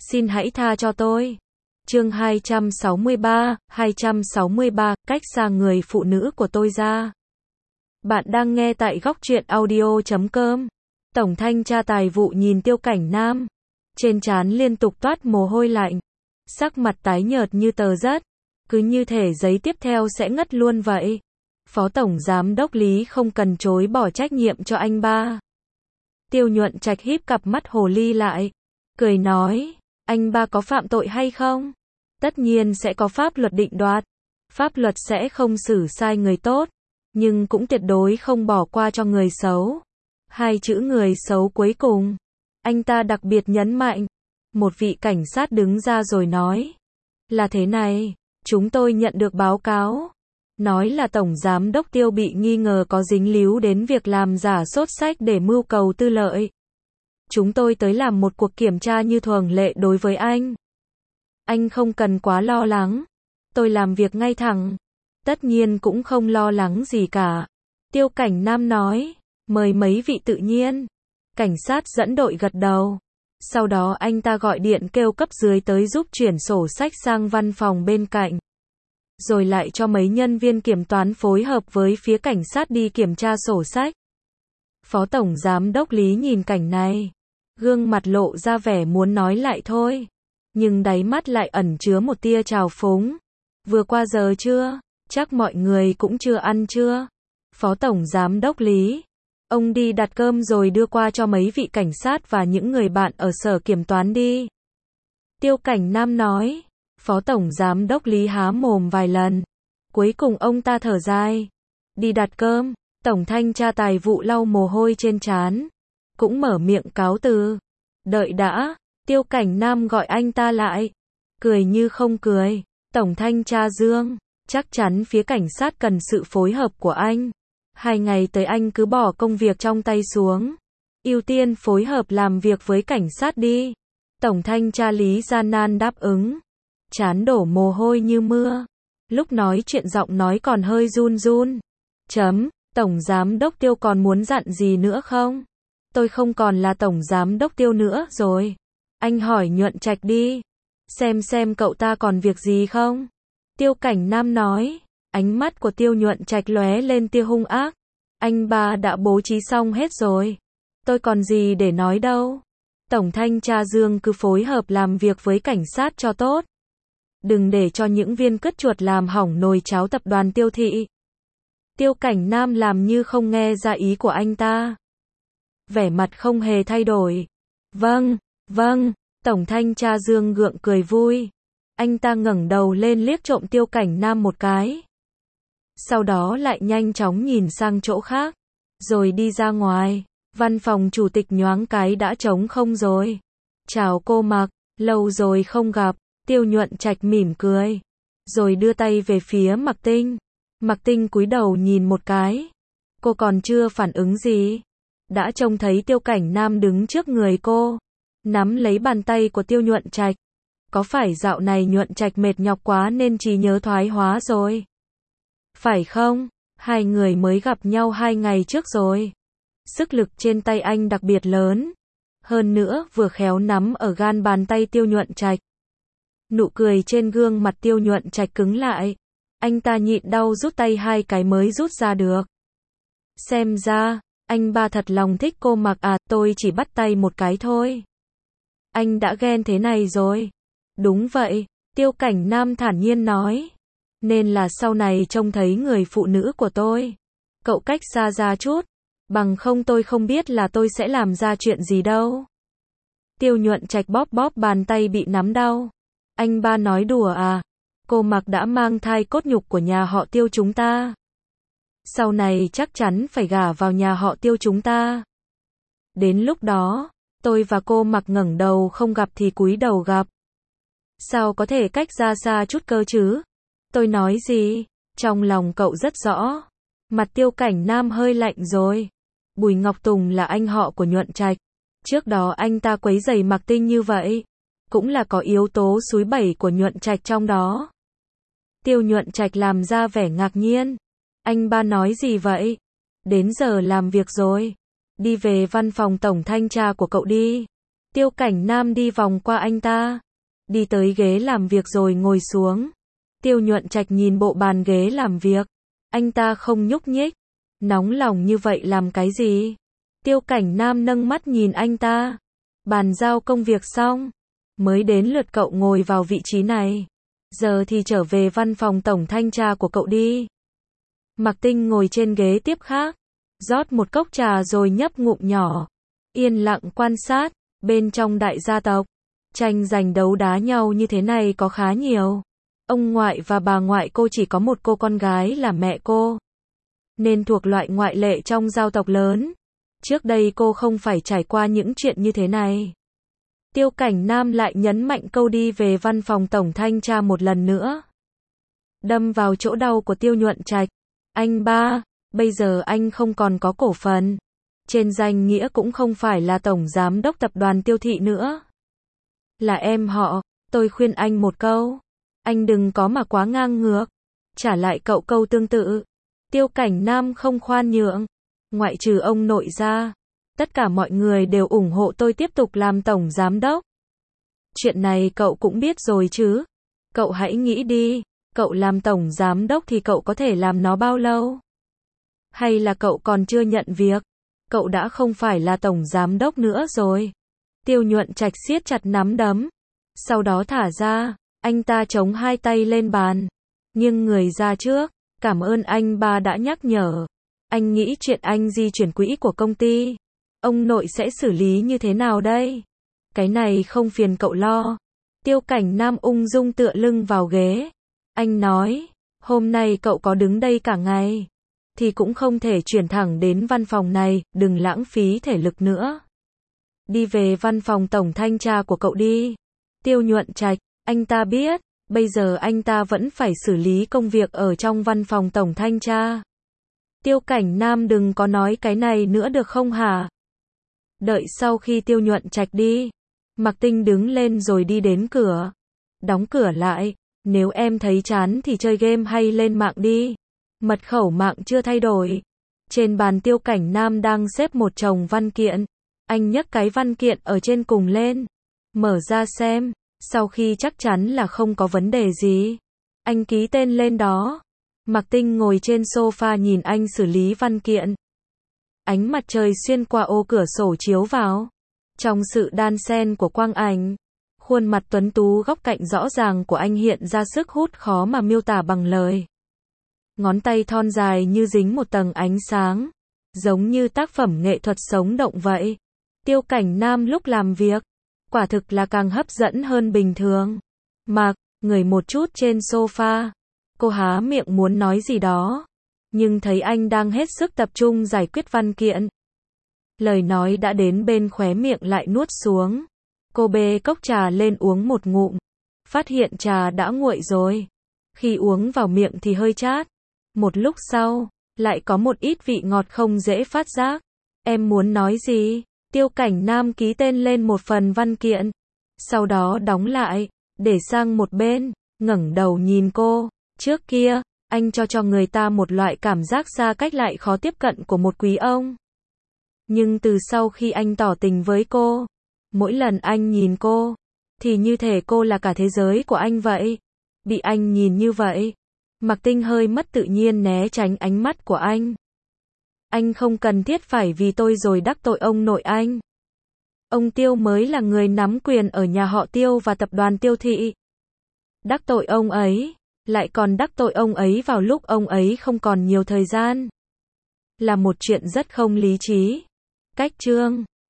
Xin hãy tha cho tôi. Chương 263, cách xa người phụ nữ của tôi ra. Bạn đang nghe tại góc truyện audio.com. Tổng thanh tra tài vụ nhìn Tiêu Cảnh Nam. Trên trán liên tục toát mồ hôi lạnh. Sắc mặt tái nhợt như tờ giấy. Cứ như thể giấy tiếp theo sẽ ngất luôn vậy. Phó Tổng Giám đốc Lý không cần chối bỏ trách nhiệm cho anh ba. Tiêu Nhuận Trạch híp cặp mắt hồ ly lại. Cười nói, anh ba có phạm tội hay không? Tất nhiên sẽ có pháp luật định đoạt. Pháp luật sẽ không xử sai người tốt, nhưng cũng tuyệt đối không bỏ qua cho người xấu. Hai chữ người xấu cuối cùng, anh ta đặc biệt nhấn mạnh. Một vị cảnh sát đứng ra rồi nói, là thế này, chúng tôi nhận được báo cáo. Nói là Tổng Giám đốc Tiêu bị nghi ngờ có dính líu đến việc làm giả sốt sách để mưu cầu tư lợi. Chúng tôi tới làm một cuộc kiểm tra như thường lệ đối với anh. Anh không cần quá lo lắng. Tôi làm việc ngay thẳng. Tất nhiên cũng không lo lắng gì cả. Tiêu Cảnh Nam nói, mời mấy vị tự nhiên. Cảnh sát dẫn đội gật đầu. Sau đó anh ta gọi điện kêu cấp dưới tới giúp chuyển sổ sách sang văn phòng bên cạnh. Rồi lại cho mấy nhân viên kiểm toán phối hợp với phía cảnh sát đi kiểm tra sổ sách. Phó Tổng Giám đốc Lý nhìn cảnh này. Gương mặt lộ ra vẻ muốn nói lại thôi. Nhưng đáy mắt lại ẩn chứa một tia trào phúng. Vừa qua giờ chưa? Chắc mọi người cũng chưa ăn chưa? Phó Tổng Giám đốc Lý. Ông đi đặt cơm rồi đưa qua cho mấy vị cảnh sát và những người bạn ở sở kiểm toán đi. Tiêu Cảnh Nam nói. Phó Tổng Giám đốc Lý há mồm vài lần. Cuối cùng ông ta thở dài. Đi đặt cơm. Tổng thanh tra tài vụ lau mồ hôi trên trán. Cũng mở miệng cáo từ. Đợi đã. Tiêu Cảnh Nam gọi anh ta lại. Cười như không cười. Tổng thanh tra Dương. Chắc chắn phía cảnh sát cần sự phối hợp của anh. 2 ngày tới anh cứ bỏ công việc trong tay xuống. Ưu tiên phối hợp làm việc với cảnh sát đi. Tổng thanh tra Lý gian nan đáp ứng. Trán đổ mồ hôi như mưa. Lúc nói chuyện giọng nói còn hơi run run. Tổng Giám đốc Tiêu còn muốn dặn gì nữa không? Tôi không còn là Tổng Giám đốc Tiêu nữa rồi. Anh hỏi Nhuận Trạch đi. Xem cậu ta còn việc gì không? Tiêu Cảnh Nam nói. Ánh mắt của Tiêu Nhuận Trạch lóe lên tia hung ác. Anh ba đã bố trí xong hết rồi. Tôi còn gì để nói đâu. Tổng thanh tra Dương cứ phối hợp làm việc với cảnh sát cho tốt. Đừng để cho những viên cứt chuột làm hỏng nồi cháo tập đoàn Tiêu thị. Tiêu Cảnh Nam làm như không nghe ra ý của anh ta. Vẻ mặt không hề thay đổi. Vâng. Tổng thanh tra Dương gượng cười vui. Anh ta ngẩng đầu lên liếc trộm Tiêu Cảnh Nam một cái. Sau đó lại nhanh chóng nhìn sang chỗ khác. Rồi đi ra ngoài. Văn phòng chủ tịch nhoáng cái đã trống không rồi. Chào cô Mạc, lâu rồi không gặp. Tiêu Nhuận Trạch mỉm cười. Rồi đưa tay về phía Mạc Tinh. Mạc Tinh cúi đầu nhìn một cái. Cô còn chưa phản ứng gì. Đã trông thấy Tiêu Cảnh Nam đứng trước người cô. Nắm lấy bàn tay của Tiêu Nhuận Trạch. Có phải dạo này Nhuận Trạch mệt nhọc quá nên trí nhớ thoái hóa rồi? Phải không? Hai người mới gặp nhau 2 ngày trước rồi. Sức lực trên tay anh đặc biệt lớn. Hơn nữa vừa khéo nắm ở gan bàn tay Tiêu Nhuận Trạch. Nụ cười trên gương mặt Tiêu Nhuận Trạch cứng lại. Anh ta nhịn đau rút tay 2 cái mới rút ra được. Xem ra, anh ba thật lòng thích cô Mạc à, tôi chỉ bắt tay một cái thôi. Anh đã ghen thế này rồi. Đúng vậy, Tiêu Cảnh Nam thản nhiên nói. Nên là sau này trông thấy người phụ nữ của tôi. Cậu cách xa ra chút. Bằng không tôi không biết là tôi sẽ làm ra chuyện gì đâu. Tiêu Nhuận Trạch bóp bàn tay bị nắm đau. Anh ba nói đùa à? Cô Mạc đã mang thai cốt nhục của nhà họ Tiêu chúng ta. Sau này chắc chắn phải gả vào nhà họ Tiêu chúng ta. Đến lúc đó, tôi và cô Mạc ngẩng đầu không gặp thì cúi đầu gặp. Sao có thể cách ra xa chút cơ chứ? Tôi nói gì? Trong lòng cậu rất rõ. Mặt Tiêu Cảnh Nam hơi lạnh rồi. Bùi Ngọc Tùng là anh họ của Nhuận Trạch. Trước đó anh ta quấy rầy Mạc Tinh như vậy. Cũng là có yếu tố xúi bẩy của Nhuận Trạch trong đó. Tiêu Nhuận Trạch làm ra vẻ ngạc nhiên. Anh ba nói gì vậy? Đến giờ làm việc rồi. Đi về văn phòng tổng thanh tra của cậu đi. Tiêu Cảnh Nam đi vòng qua anh ta, đi tới ghế làm việc rồi ngồi xuống. Tiêu Nhuận Trạch nhìn bộ bàn ghế làm việc, anh ta không nhúc nhích, nóng lòng như vậy làm cái gì? Tiêu Cảnh Nam nâng mắt nhìn anh ta, bàn giao công việc xong, mới đến lượt cậu ngồi vào vị trí này, giờ thì trở về văn phòng tổng thanh tra của cậu đi. Mạc Tinh ngồi trên ghế tiếp khác, rót một cốc trà rồi nhấp ngụm nhỏ, yên lặng quan sát, bên trong đại gia tộc, tranh giành đấu đá nhau như thế này có khá nhiều. Ông ngoại và bà ngoại cô chỉ có một cô con gái là mẹ cô, nên thuộc loại ngoại lệ trong gia tộc lớn. Trước đây cô không phải trải qua những chuyện như thế này. Tiêu Cảnh Nam lại nhấn mạnh câu đi về văn phòng tổng thanh tra một lần nữa, đâm vào chỗ đau của Tiêu Nhuận Trạch. Anh ba, bây giờ anh không còn có cổ phần, trên danh nghĩa cũng không phải là tổng giám đốc tập đoàn Tiêu Thị nữa, là em họ. Tôi khuyên anh một câu, anh đừng có mà quá ngang ngược, trả lại cậu câu tương tự. Tiêu Cảnh Nam không khoan nhượng, ngoại trừ ông nội ra, tất cả mọi người đều ủng hộ tôi tiếp tục làm tổng giám đốc. Chuyện này cậu cũng biết rồi chứ. Cậu hãy nghĩ đi, cậu làm tổng giám đốc thì cậu có thể làm nó bao lâu? Hay là cậu còn chưa nhận việc, cậu đã không phải là tổng giám đốc nữa rồi. Tiêu Nhuận Trạch siết chặt nắm đấm, sau đó thả ra, anh ta chống hai tay lên bàn, nghiêng người ra trước, cảm ơn anh ba đã nhắc nhở. Anh nghĩ chuyện anh di chuyển quỹ của công ty, ông nội sẽ xử lý như thế nào đây? Cái này không phiền cậu lo. Tiêu Cảnh Nam ung dung tựa lưng vào ghế. Anh nói, hôm nay cậu có đứng đây cả ngày, thì cũng không thể chuyển thẳng đến văn phòng này, đừng lãng phí thể lực nữa. Đi về văn phòng tổng thanh tra của cậu đi. Tiêu Nhuận Trạch, anh ta biết, bây giờ anh ta vẫn phải xử lý công việc ở trong văn phòng tổng thanh tra. Tiêu Cảnh Nam đừng có nói cái này nữa được không hả? Đợi sau khi Tiêu Nhuận Trạch đi, Mạc Tinh đứng lên rồi đi đến cửa, đóng cửa lại. Nếu em thấy chán thì chơi game hay lên mạng đi. Mật khẩu mạng chưa thay đổi. Trên bàn Tiêu Cảnh Nam đang xếp một chồng văn kiện. Anh nhấc cái văn kiện ở trên cùng lên, mở ra xem. Sau khi chắc chắn là không có vấn đề gì, anh ký tên lên đó. Mạc Tinh ngồi trên sofa nhìn anh xử lý văn kiện. Ánh mặt trời xuyên qua ô cửa sổ chiếu vào. Trong sự đan xen của quang ảnh, khuôn mặt tuấn tú góc cạnh rõ ràng của anh hiện ra sức hút khó mà miêu tả bằng lời. Ngón tay thon dài như dính một tầng ánh sáng, giống như tác phẩm nghệ thuật sống động vậy. Tiêu Cảnh Nam lúc làm việc, quả thực là càng hấp dẫn hơn bình thường. Mạc, ngồi một chút trên sofa. Cô há miệng muốn nói gì đó, nhưng thấy anh đang hết sức tập trung giải quyết văn kiện. Lời nói đã đến bên khóe miệng lại nuốt xuống. Cô bê cốc trà lên uống một ngụm, phát hiện trà đã nguội rồi. Khi uống vào miệng thì hơi chát. Một lúc sau, lại có một ít vị ngọt không dễ phát giác. Em muốn nói gì? Tiêu Cảnh Nam ký tên lên một phần văn kiện, sau đó đóng lại, để sang một bên, ngẩng đầu nhìn cô. Trước kia, anh cho người ta một loại cảm giác xa cách lại khó tiếp cận của một quý ông. Nhưng từ sau khi anh tỏ tình với cô, mỗi lần anh nhìn cô, thì như thể cô là cả thế giới của anh vậy. Bị anh nhìn như vậy, Mạc Tinh hơi mất tự nhiên né tránh ánh mắt của anh. Anh không cần thiết phải vì tôi rồi đắc tội ông nội anh. Ông Tiêu mới là người nắm quyền ở nhà họ Tiêu và tập đoàn Tiêu Thị. Đắc tội ông ấy, lại còn đắc tội ông ấy vào lúc ông ấy không còn nhiều thời gian, là một chuyện rất không lý trí. Cách chương